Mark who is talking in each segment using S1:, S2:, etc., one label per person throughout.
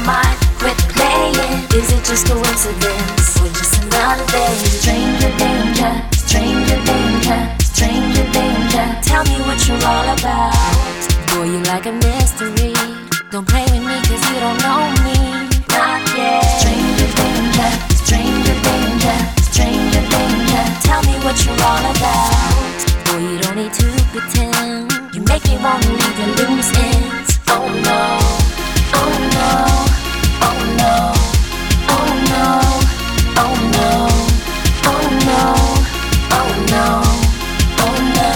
S1: mind, quit playing. Is it just coincidence or just another day? Stranger danger, stranger danger, stranger danger. Tell me what you're all about. Boy, you like a mystery. Don't play with me cause you don't know me. Not yet. Stranger danger, stranger danger, stranger danger. Tell me what you're all about. Boy, you don't need to pretend. You make me wanna leave your loose ends. Oh no, oh no, oh no, oh no, oh no, oh no, oh no, oh no.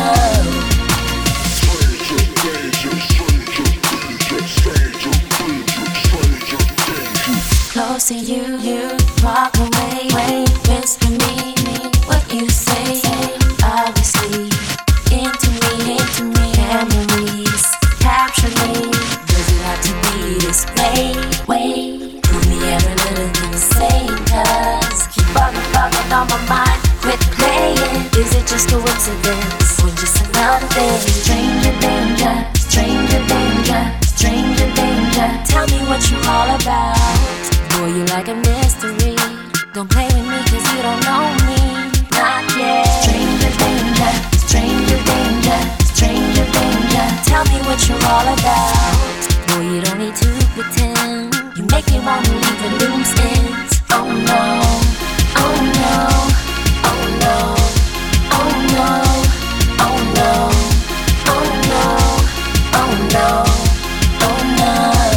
S1: Close to you walk away, whisper me what you say. Obviously, into me, memories capture me. Does it have to be this way? Wait, prove me every little thing you say, cause keep bugging on my mind, quit playing. Is it just coincidence or just another day? Stranger danger, stranger danger, stranger danger. Tell me what you're all about. Boy, you like a mystery. Don't play with me cause you don't know me. Not yet. Stranger danger, stranger danger, stranger danger. Tell me what you're all about. Boy, you don't need to pretend. You make me wanna leave the loose ends. Oh no, oh no, oh no, oh no, oh no, oh no, oh no, oh no.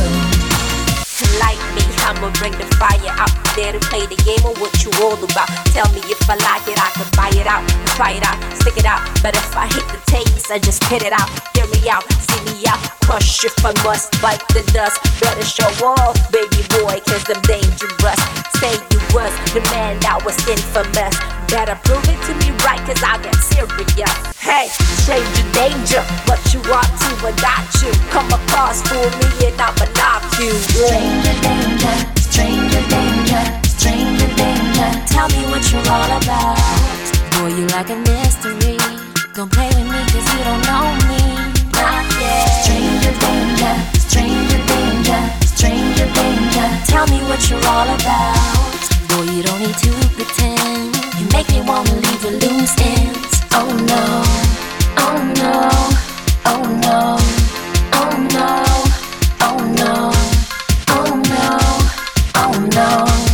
S2: Like me, I'ma bring the fire out there to play the game of what you all about. Tell me if I like it, I can buy it out, try it out, stick it out. But if I hate the taste, I just spit it out. Hear me out, see me out, crush if I must, bite the dust. Better show off, baby boy, cause I'm dangerous. Say you was the man that was infamous. Better prove it to me right, cause I'll get serious. Hey, stranger danger, what you want to, I got you. Come across for me and I'ma knock you.
S1: Stranger danger, stranger danger, stranger danger. Tell me what you're all about. Boy, you like a mystery. Don't play with me cause you don't know me. Not yet. Stranger danger, stranger danger, stranger danger. Tell me what you're all about. Boy, you don't need to pretend. You make me wanna leave the loose ends. Oh no, oh no, oh no, oh no, oh no, oh no, oh no.